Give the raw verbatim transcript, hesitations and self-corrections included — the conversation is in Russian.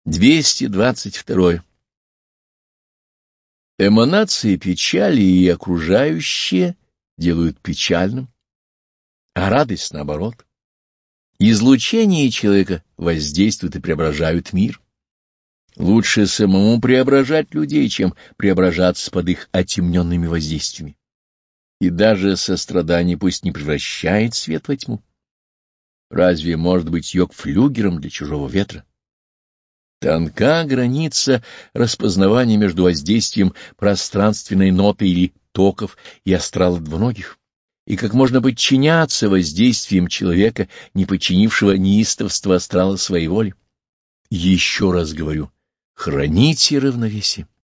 двести двадцать два. Эманации печали и окружающие делают печальным, а радость наоборот. Излучение человека воздействует и преображают мир. Лучше самому преображать людей, чем преображаться под их отемненными воздействиями. И даже сострадание пусть не превращает свет во тьму. Разве может быть йог флюгером для чужого ветра? Тонка граница распознавания между воздействием пространственной ноты или токов и астрала двуногих, и как можно подчиняться воздействиям человека, не подчинившего неистовство астрала своей воли. Еще раз говорю, храните равновесие.